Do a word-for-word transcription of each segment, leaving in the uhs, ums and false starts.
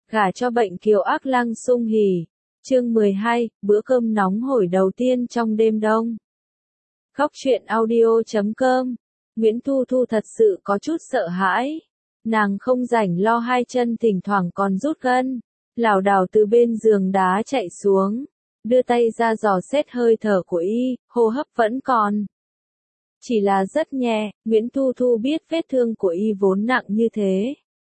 Gả cho bệnh kiều ác lăng sung hỉ. Chương mười hai, bữa cơm nóng hổi đầu tiên trong đêm đông. Góc truyện audio chấm com. Nguyễn Thu Thu thật sự có chút sợ hãi. Nàng không rảnh lo hai chân thỉnh thoảng còn rút gân, lảo đảo từ bên giường đá chạy xuống, đưa tay ra dò xét hơi thở của y, hô hấp vẫn còn. Chỉ là rất nhẹ, Nguyễn Thu Thu biết vết thương của y vốn nặng như thế.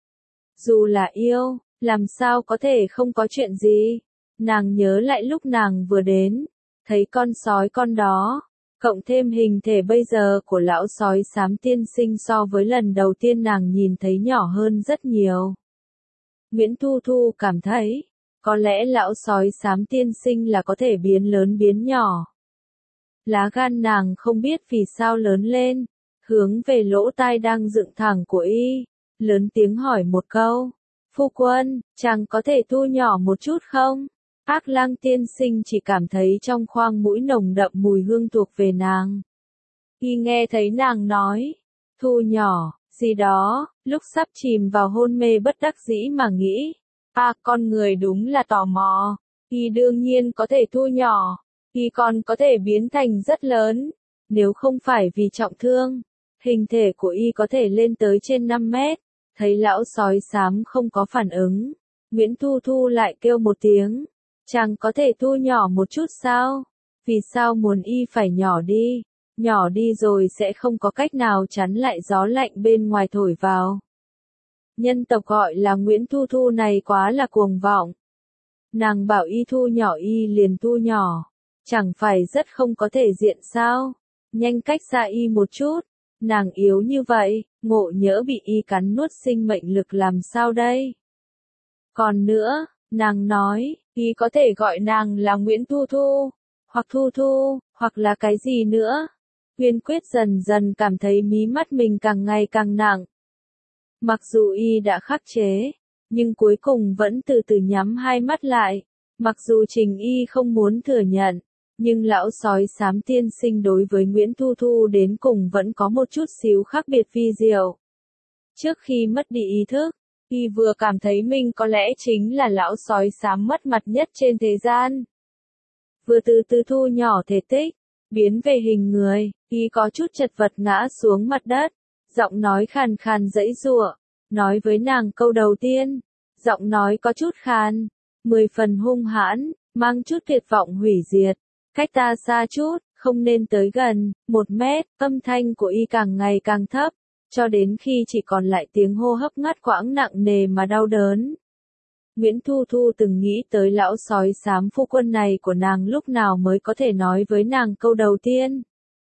Dù là yêu, làm sao có thể không có chuyện gì. Nàng nhớ lại lúc nàng vừa đến, thấy con sói con đó, cộng thêm hình thể bây giờ của lão sói xám tiên sinh so với lần đầu tiên nàng nhìn thấy nhỏ hơn rất nhiều. Nguyễn Thu Thu cảm thấy, có lẽ lão sói xám tiên sinh là có thể biến lớn biến nhỏ. Lá gan nàng không biết vì sao lớn lên, hướng về lỗ tai đang dựng thẳng của y, lớn tiếng hỏi một câu. Phu quân, chàng có thể thu nhỏ một chút không? Ác lang tiên sinh chỉ cảm thấy trong khoang mũi nồng đậm mùi hương thuộc về nàng. Y nghe thấy nàng nói, thu nhỏ, gì đó, lúc sắp chìm vào hôn mê bất đắc dĩ mà nghĩ. À, con người đúng là tò mò. Y đương nhiên có thể thu nhỏ. Y còn có thể biến thành rất lớn. Nếu không phải vì trọng thương, hình thể của y có thể lên tới trên năm mét. Thấy lão sói xám không có phản ứng, Nguyễn Thu Thu lại kêu một tiếng. Chàng có thể thu nhỏ một chút sao? Vì sao muốn y phải nhỏ đi? Nhỏ đi rồi sẽ không có cách nào chắn lại gió lạnh bên ngoài thổi vào. Nhân tộc gọi là Nguyễn Thu Thu này quá là cuồng vọng. Nàng bảo y thu nhỏ y liền thu nhỏ. Chẳng phải rất không có thể diện sao? Nhanh cách xa y một chút. Nàng yếu như vậy, ngộ nhỡ bị y cắn nuốt sinh mệnh lực làm sao đây? Còn nữa, nàng nói, y có thể gọi nàng là Nguyễn Thu Thu, hoặc Thu Thu, hoặc là cái gì nữa. Uyên Quyết dần dần cảm thấy mí mắt mình càng ngày càng nặng. Mặc dù y đã khắc chế, nhưng cuối cùng vẫn từ từ nhắm hai mắt lại. Mặc dù Trình y không muốn thừa nhận, nhưng lão sói xám tiên sinh đối với Nguyễn Thu Thu đến cùng vẫn có một chút xíu khác biệt vi diệu. Trước khi mất đi ý thức, y vừa cảm thấy mình có lẽ chính là lão sói xám mất mặt nhất trên thế gian. Vừa từ từ thu nhỏ thể tích, biến về hình người, y có chút chật vật ngã xuống mặt đất, giọng nói khàn khàn giãy giụa, nói với nàng câu đầu tiên, giọng nói có chút khàn, mười phần hung hãn, mang chút tuyệt vọng hủy diệt. Cách ta xa chút, không nên tới gần, một mét, âm thanh của y càng ngày càng thấp, cho đến khi chỉ còn lại tiếng hô hấp ngắt quãng nặng nề mà đau đớn. Nguyễn Thu Thu từng nghĩ tới lão sói xám phu quân này của nàng lúc nào mới có thể nói với nàng câu đầu tiên.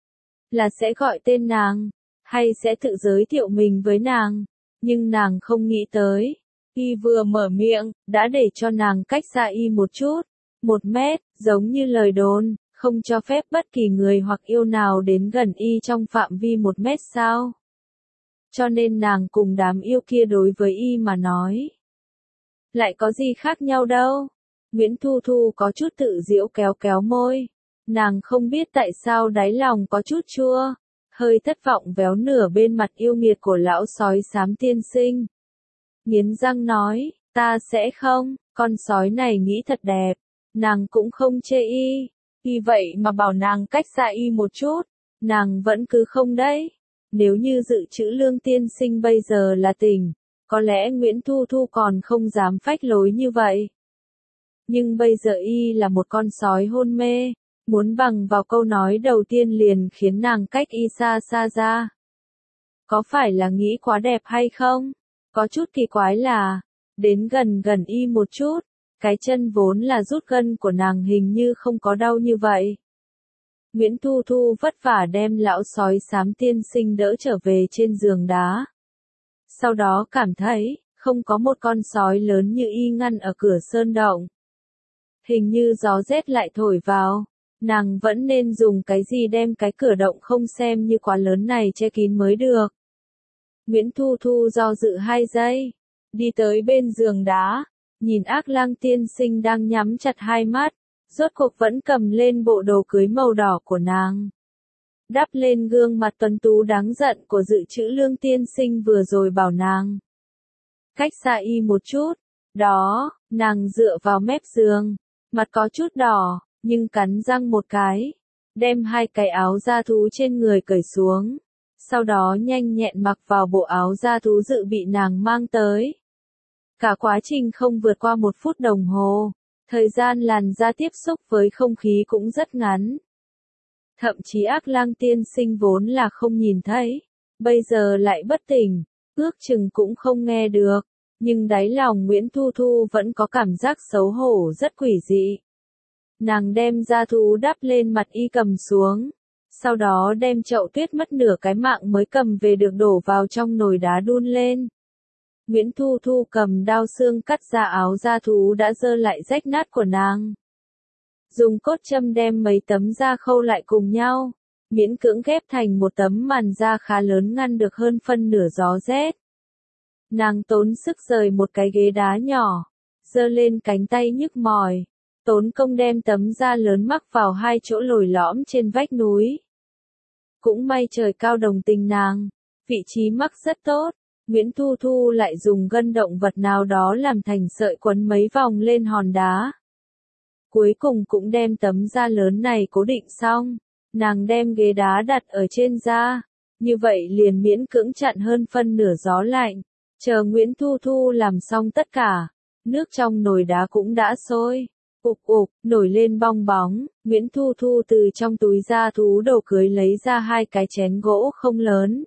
Là sẽ gọi tên nàng, hay sẽ tự giới thiệu mình với nàng, nhưng nàng không nghĩ tới. Y vừa mở miệng, đã để cho nàng cách xa y một chút. Một mét, giống như lời đồn, không cho phép bất kỳ người hoặc yêu nào đến gần y trong phạm vi một mét sao. Cho nên nàng cùng đám yêu kia đối với y mà nói. Lại có gì khác nhau đâu. Nguyễn Thu Thu có chút tự giễu kéo kéo môi. Nàng không biết tại sao đáy lòng có chút chua, hơi thất vọng véo nửa bên mặt yêu nghiệt của lão sói xám tiên sinh. Nghiến răng nói, ta sẽ không, con sói này nghĩ thật đẹp. Nàng cũng không chê y, y vậy mà bảo nàng cách xa y một chút, nàng vẫn cứ không đấy. Nếu như dự trữ Lương tiên sinh bây giờ là tỉnh, có lẽ Nguyễn Thu Thu còn không dám phách lối như vậy. Nhưng bây giờ y là một con sói hôn mê, muốn bằng vào câu nói đầu tiên liền khiến nàng cách y xa xa ra. Có phải là nghĩ quá đẹp hay không? Có chút kỳ quái là, đến gần gần y một chút. Cái chân vốn là rút gân của nàng hình như không có đau như vậy. Nguyễn Thu Thu vất vả đem lão sói xám tiên sinh đỡ trở về trên giường đá. Sau đó cảm thấy, không có một con sói lớn như y ngăn ở cửa sơn động. Hình như gió rét lại thổi vào, nàng vẫn nên dùng cái gì đem cái cửa động không xem như quá lớn này che kín mới được. Nguyễn Thu Thu do dự hai giây, đi tới bên giường đá. Nhìn ác lang tiên sinh đang nhắm chặt hai mắt, rốt cuộc vẫn cầm lên bộ đồ cưới màu đỏ của nàng. Đắp lên gương mặt tuấn tú đáng giận của dự trữ Lương tiên sinh vừa rồi bảo nàng. Cách xa y một chút, Đó, nàng dựa vào mép giường, mặt có chút đỏ, nhưng cắn răng một cái, đem hai cái áo da thú trên người cởi xuống, sau đó nhanh nhẹn mặc vào bộ áo da thú dự bị nàng mang tới. Cả quá trình không vượt qua một phút đồng hồ, thời gian làn da tiếp xúc với không khí cũng rất ngắn. Thậm chí Ác Lang tiên sinh vốn là không nhìn thấy, bây giờ lại bất tỉnh, ước chừng cũng không nghe được, nhưng đáy lòng Nguyễn Thu Thu vẫn có cảm giác xấu hổ rất quỷ dị. Nàng đem da thú đắp lên mặt y cầm xuống, sau đó đem chậu tuyết mất nửa cái mạng mới cầm về được đổ vào trong nồi đá đun lên. Nguyễn Thu Thu cầm đao xương cắt ra áo da thú đã dơ lại rách nát của nàng. Dùng cốt châm đem mấy tấm da khâu lại cùng nhau, miễn cưỡng ghép thành một tấm màn da khá lớn ngăn được hơn phân nửa gió rét. Nàng tốn sức rời một cái ghế đá nhỏ, giơ lên cánh tay nhức mỏi, tốn công đem tấm da lớn mắc vào hai chỗ lồi lõm trên vách núi. Cũng may trời cao đồng tình nàng, vị trí mắc rất tốt, Nguyễn Thu Thu lại dùng gân động vật nào đó làm thành sợi quấn mấy vòng lên hòn đá. Cuối cùng cũng đem tấm da lớn này cố định xong, nàng đem ghế đá đặt ở trên da, như vậy liền miễn cưỡng chặn hơn phân nửa gió lạnh. Chờ Nguyễn Thu Thu làm xong tất cả, nước trong nồi đá cũng đã sôi, ục ục, nổi lên bong bóng, Nguyễn Thu Thu từ trong túi da thú đồ cưới lấy ra hai cái chén gỗ không lớn.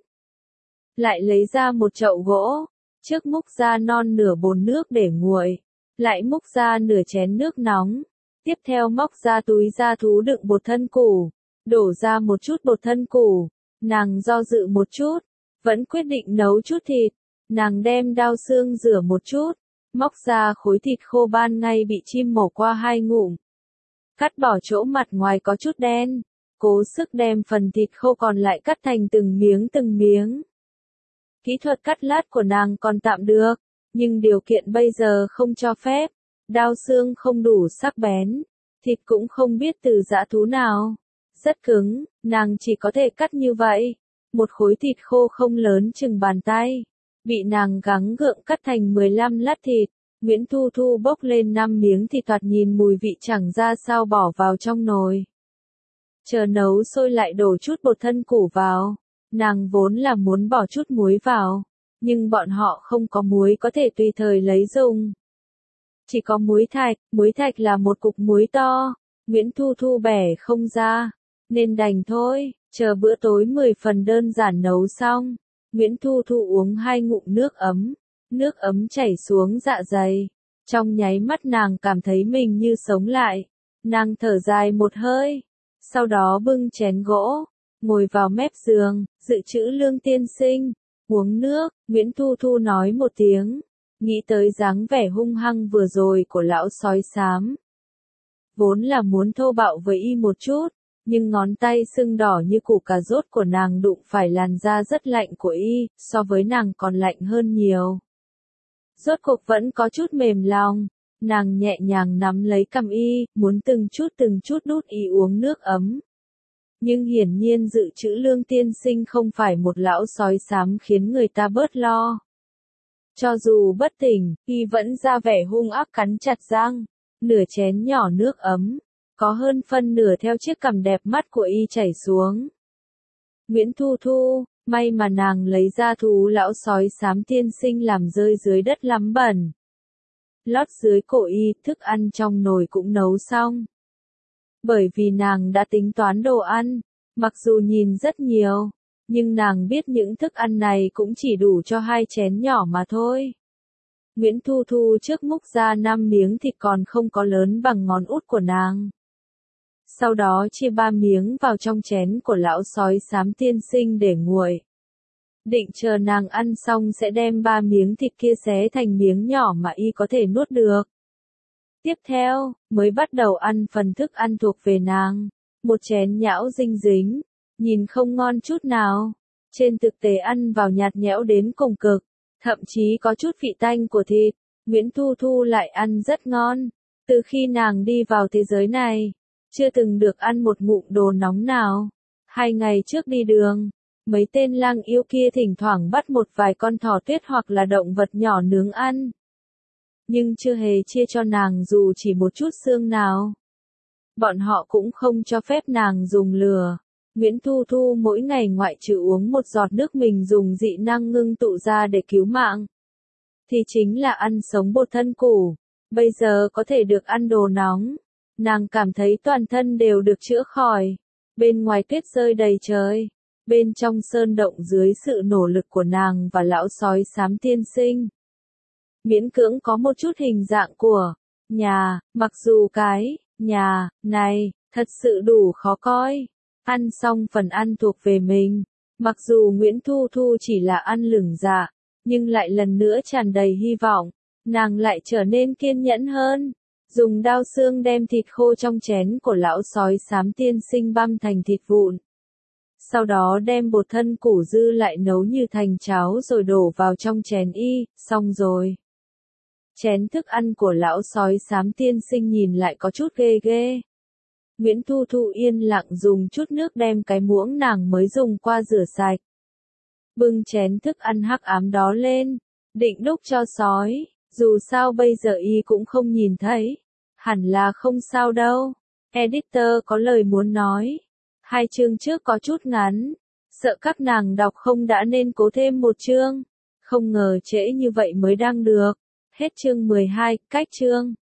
Lại lấy ra một chậu gỗ, trước múc ra non nửa bồn nước để nguội, lại múc ra nửa chén nước nóng, tiếp theo móc ra túi da thú đựng bột thân củ, đổ ra một chút bột thân củ, nàng do dự một chút, vẫn quyết định nấu chút thịt. Nàng đem đao xương rửa một chút, móc ra khối thịt khô ban ngay bị chim mổ qua hai ngụm. Cắt bỏ chỗ mặt ngoài có chút đen, cố sức đem phần thịt khô còn lại cắt thành từng miếng từng miếng. Kỹ thuật cắt lát của nàng còn tạm được, nhưng điều kiện bây giờ không cho phép, đao xương không đủ sắc bén, thịt cũng không biết từ dã thú nào. Rất cứng, nàng chỉ có thể cắt như vậy, một khối thịt khô không lớn chừng bàn tay. Bị nàng gắng gượng cắt thành mười lăm lát thịt, Nguyễn Thu Thu bốc lên năm miếng thịt thoạt nhìn mùi vị chẳng ra sao bỏ vào trong nồi. Chờ nấu sôi lại đổ chút bột thân củ vào, nàng vốn là muốn bỏ chút muối vào, nhưng bọn họ không có muối có thể tùy thời lấy dùng. Chỉ có muối thạch, muối thạch là một cục muối to, Nguyễn Thu Thu bẻ không ra, nên đành thôi, chờ bữa tối mười phần đơn giản nấu xong. Nguyễn Thu Thu uống hai ngụm nước ấm, nước ấm chảy xuống dạ dày. Trong nháy mắt nàng cảm thấy mình như sống lại. Nàng thở dài một hơi, sau đó bưng chén gỗ, ngồi vào mép giường, dự trữ Lương tiên sinh, uống nước. Nguyễn Thu Thu nói một tiếng, nghĩ tới dáng vẻ hung hăng vừa rồi của lão sói xám. Vốn là muốn thô bạo với y một chút, nhưng ngón tay sưng đỏ như củ cà rốt của nàng đụng phải làn da rất lạnh của y, so với nàng còn lạnh hơn nhiều. Rốt cuộc vẫn có chút mềm lòng, nàng nhẹ nhàng nắm lấy cằm y, muốn từng chút từng chút đút y uống nước ấm. Nhưng hiển nhiên dự trữ Lương tiên sinh không phải một lão sói xám khiến người ta bớt lo. Cho dù bất tỉnh, y vẫn ra vẻ hung ác cắn chặt răng, nửa chén nhỏ nước ấm. Có hơn phân nửa theo chiếc cằm đẹp mắt của y chảy xuống. Nguyễn Thu Thu, may mà nàng lấy ra thú lão sói xám tiên sinh làm rơi dưới đất lắm bẩn. Lót dưới cổ y, thức ăn trong nồi cũng nấu xong. Bởi vì nàng đã tính toán đồ ăn, mặc dù nhìn rất nhiều, nhưng nàng biết những thức ăn này cũng chỉ đủ cho hai chén nhỏ mà thôi. Nguyễn Thu Thu trước múc ra năm miếng thịt còn không có lớn bằng ngón út của nàng. Sau đó chia ba miếng vào trong chén của lão sói xám tiên sinh để nguội. Định chờ nàng ăn xong sẽ đem ba miếng thịt kia xé thành miếng nhỏ mà y có thể nuốt được. Tiếp theo, mới bắt đầu ăn phần thức ăn thuộc về nàng. Một chén nhão dinh dính, nhìn không ngon chút nào. Trên thực tế ăn vào nhạt nhẽo đến cùng cực, thậm chí có chút vị tanh của thịt. Nguyễn Thu Thu lại ăn rất ngon. Từ khi nàng đi vào thế giới này, chưa từng được ăn một ngụm đồ nóng nào. Hai ngày trước đi đường, mấy tên lang yêu kia thỉnh thoảng bắt một vài con thỏ tuyết hoặc là động vật nhỏ nướng ăn. nhưng chưa hề chia cho nàng dù chỉ một chút xương nào. Bọn họ cũng không cho phép nàng dùng lừa. Nguyễn Thu Thu mỗi ngày ngoại trừ uống một giọt nước mình dùng dị năng ngưng tụ ra để cứu mạng, thì chính là ăn sống bột thân củ. Bây giờ có thể được ăn đồ nóng, nàng cảm thấy toàn thân đều được chữa khỏi. Bên ngoài tuyết rơi đầy trời, bên trong sơn động dưới sự nỗ lực của nàng và lão sói xám tiên sinh, miễn cưỡng có một chút hình dạng của nhà, mặc dù cái nhà này thật sự đủ khó coi. Ăn xong phần ăn thuộc về mình, mặc dù Nguyễn Thu Thu chỉ là ăn lửng dạ, nhưng lại lần nữa tràn đầy hy vọng, nàng lại trở nên kiên nhẫn hơn. Dùng đao xương đem thịt khô trong chén của lão sói xám tiên sinh băm thành thịt vụn. Sau đó đem bột thân củ dư lại nấu như thành cháo rồi đổ vào trong chén y, xong rồi. Chén thức ăn của lão sói xám tiên sinh nhìn lại có chút ghê ghê. Nguyễn Thu Thu yên lặng dùng chút nước đem cái muỗng nàng mới dùng qua rửa sạch. Bưng chén thức ăn hắc ám đó lên, định đút cho sói, dù sao bây giờ y cũng không nhìn thấy. Hẳn là không sao đâu. Editor có lời muốn nói. Hai chương trước có chút ngắn, sợ các nàng đọc không đã nên cố thêm một chương. Không ngờ trễ như vậy mới đăng được. Hết chương mười hai, cách chương.